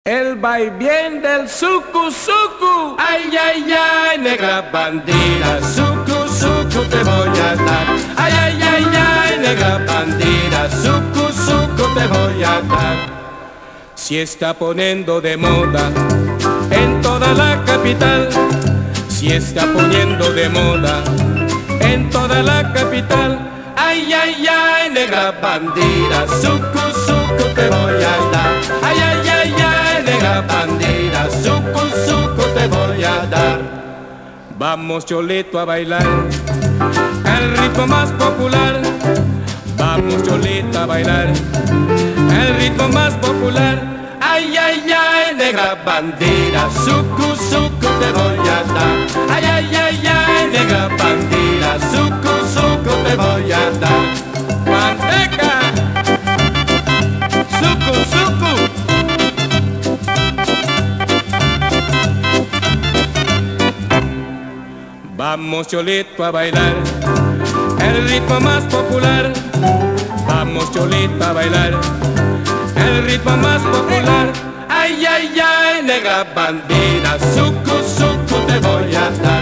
El vaivén del suku suku. Ay, ay, ay, negra bandida, suku, suku te voy a dar. Ay, ay, ay, ay, negra bandida, suku, suku te voy a dar. Si está poniendo de moda en toda la capital, si está poniendo de moda en toda la capital. Ay, ay, ay, negra bandida, suku, suku te voy a dar. Ay, ay, ay, ay, negra bandida, suku, suku te voy a dar. Vamos, Cholito, a bailar el ritmo más popular. Vamos, Cholito, a bailar el ritmo más popular. Ay, ay, ay, negra bandida, suku, suku te voy a dar. Ay, ay, ay, ay, negra bandida, suku, suku te voy a dar. ¡Manteca! ¡Suku, suku! Vamos, Cholito, a bailar el ritmo más popular. Vamos, Cholito, a bailar el ritmo más popular. Ay, ay, ay, negra bandida, suku, suku te voy a dar.